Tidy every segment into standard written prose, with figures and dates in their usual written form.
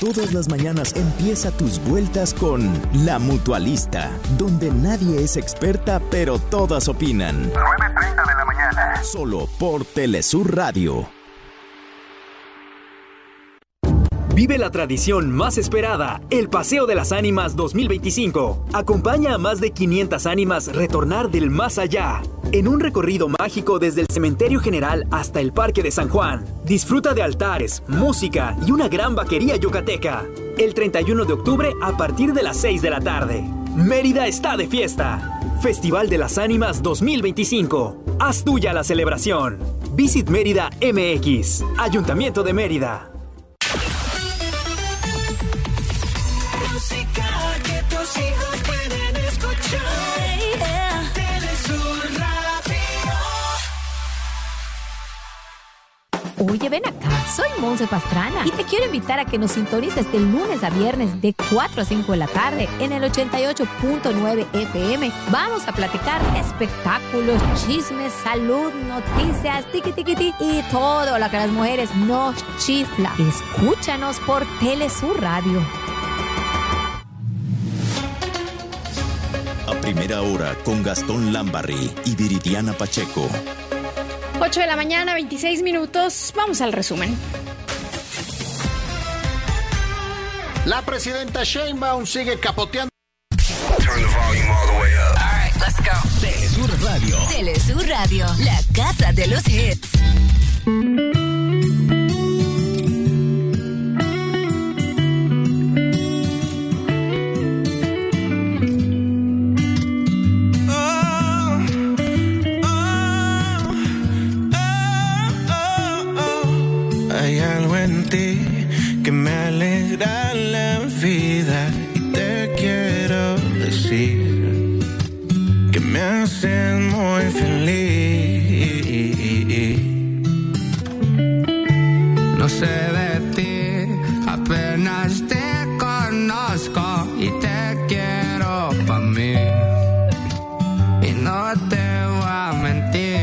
Todas las mañanas empieza tus vueltas con La Mutualista, donde nadie es experta, pero todas opinan. 9:30 de la mañana. Solo por Telesur Radio. Vive la tradición más esperada, el Paseo de las Ánimas 2025. Acompaña a más de 500 ánimas retornar del más allá, en un recorrido mágico desde el Cementerio General hasta el Parque de San Juan. Disfruta de altares, música y una gran vaquería yucateca. El 31 de octubre a partir de las 6 de la tarde. Mérida está de fiesta. Festival de las Ánimas 2025. Haz tuya la celebración. Visit Mérida MX. Ayuntamiento de Mérida. Música que tus hijos pueden escuchar. Telesur Radio. Oye, ven acá, soy Monse Pastrana y te quiero invitar a que nos sintonices de lunes a viernes de 4 a 5 de la tarde en el 88.9 FM. Vamos a platicar espectáculos, chismes, salud, noticias, tiqui y todo lo que a las mujeres nos chifla. Escúchanos por Telesur Radio. A primera hora con Gastón Lambarri y Viridiana Pacheco. 8 de la mañana, 26 minutos. Vamos al resumen. La presidenta Sheinbaum sigue capoteando. Turn the volume all the way up. All right, let's go. Telesur Radio. Telesur Radio, la casa de los hits. Hay algo en ti que me alegra la vida y te quiero decir que me haces muy feliz. No sé de ti, apenas te conozco y te quiero pa' mí y no te voy a mentir.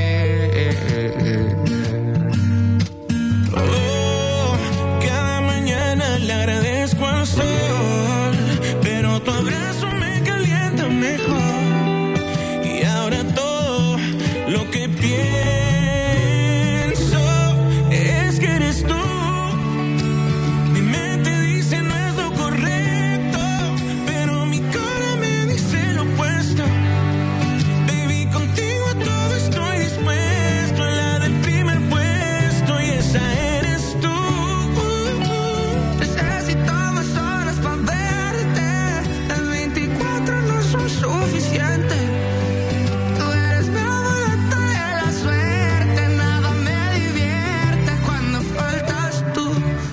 Le agradezco al sol, pero tu abrazo me calienta mejor. Y ahora todo lo que pienso es que eres tú. Mi mente dice no es lo correcto, pero mi cara me dice lo opuesto. Baby, contigo a todo estoy dispuesto. La del primer puesto y esa eres tú. Suficiente. Tú eres mi amuleto de la suerte. Nada me divierte cuando faltas tú.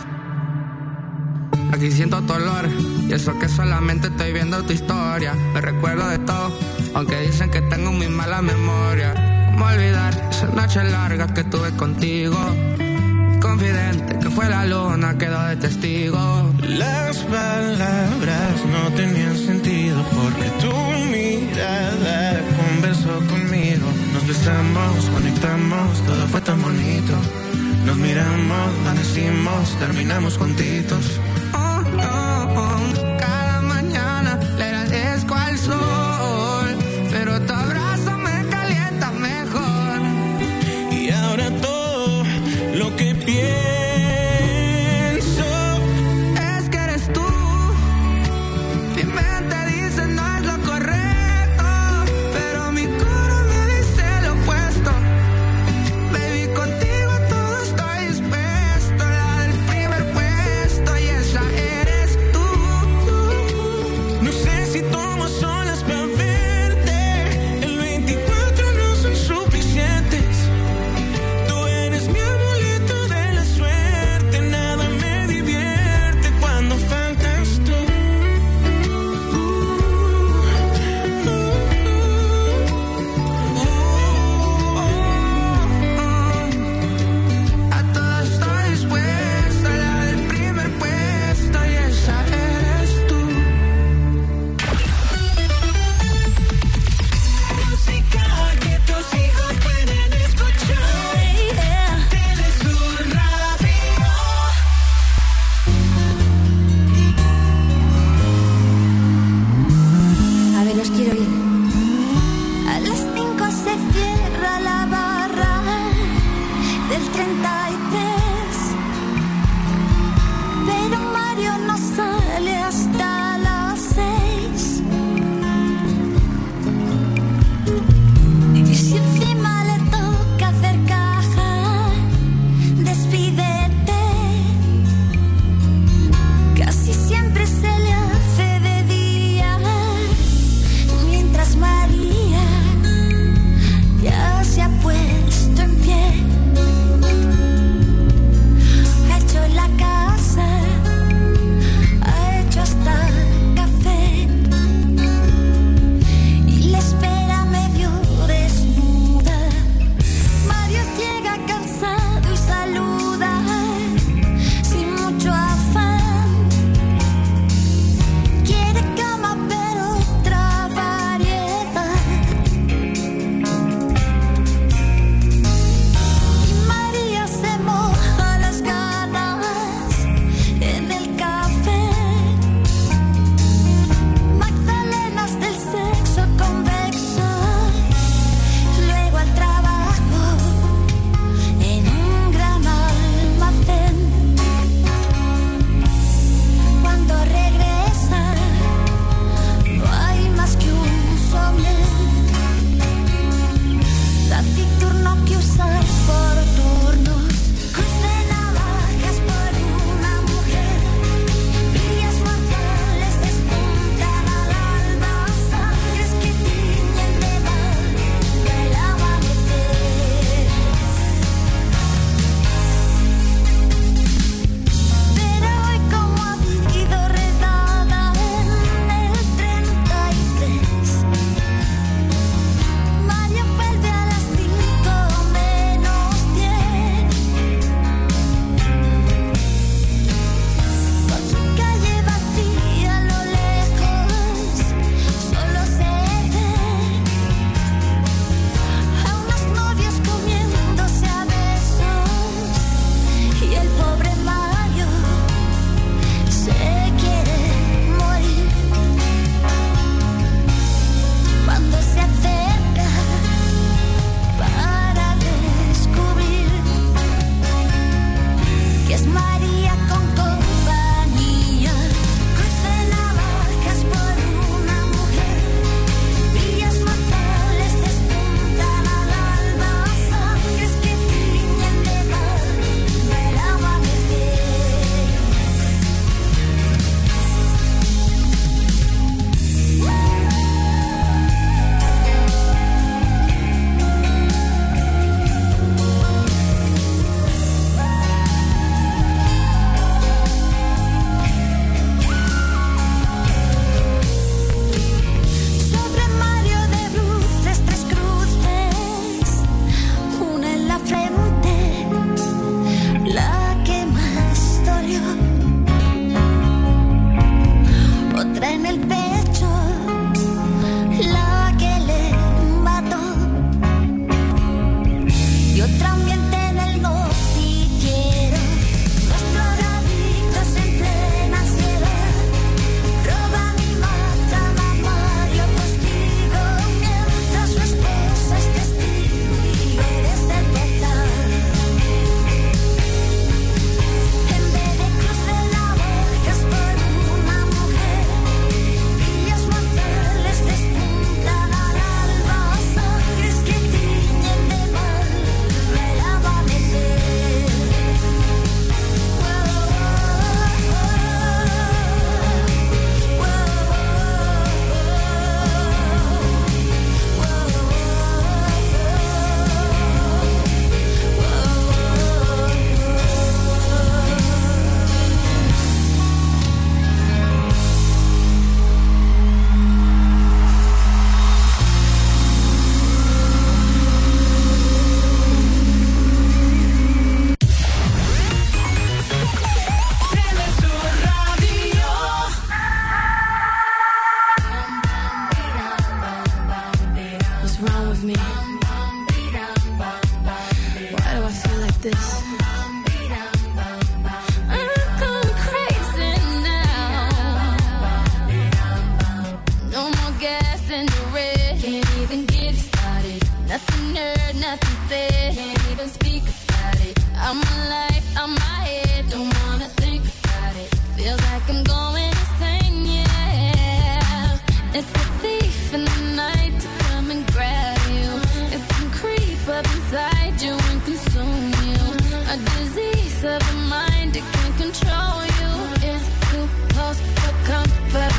Aquí siento tu olor y eso que solamente estoy viendo tu historia. Me recuerdo de todo, aunque dicen que tengo muy mala memoria. ¿Cómo olvidar esa noche larga que tuve contigo? Confidente que fue la luna, quedó de testigo. Las palabras no tenían sentido porque tu mirada conversó conmigo. Nos besamos, conectamos, todo fue tan bonito. Nos miramos, amanecimos, terminamos juntitos. Oh, oh, oh. Cada mañana le agradezco al sol, pero tu abrazo me calienta mejor. Y ahora todo lo que pienso es que eres tú. Mi mente dice no es lo correcto, pero mi cora me dice lo opuesto. Baby, contigo todo estoy dispuesto. La del primer puesto y esa eres tú. of me? Why do I feel like this? I'm going crazy now. No more gas in the red. Can't even get it started. Nothing heard, nothing said. Can't even speak about it. I'm alive, I'm my head. Don't wanna think about it. Feels like I'm going insane, yeah. It's a thief in the night to come and grab you. It can creep up inside you and consume you. A disease of the mind, it can control you. It's too close for comfort.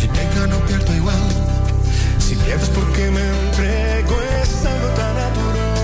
Si pierdes porque me entrego, es algo tan natural.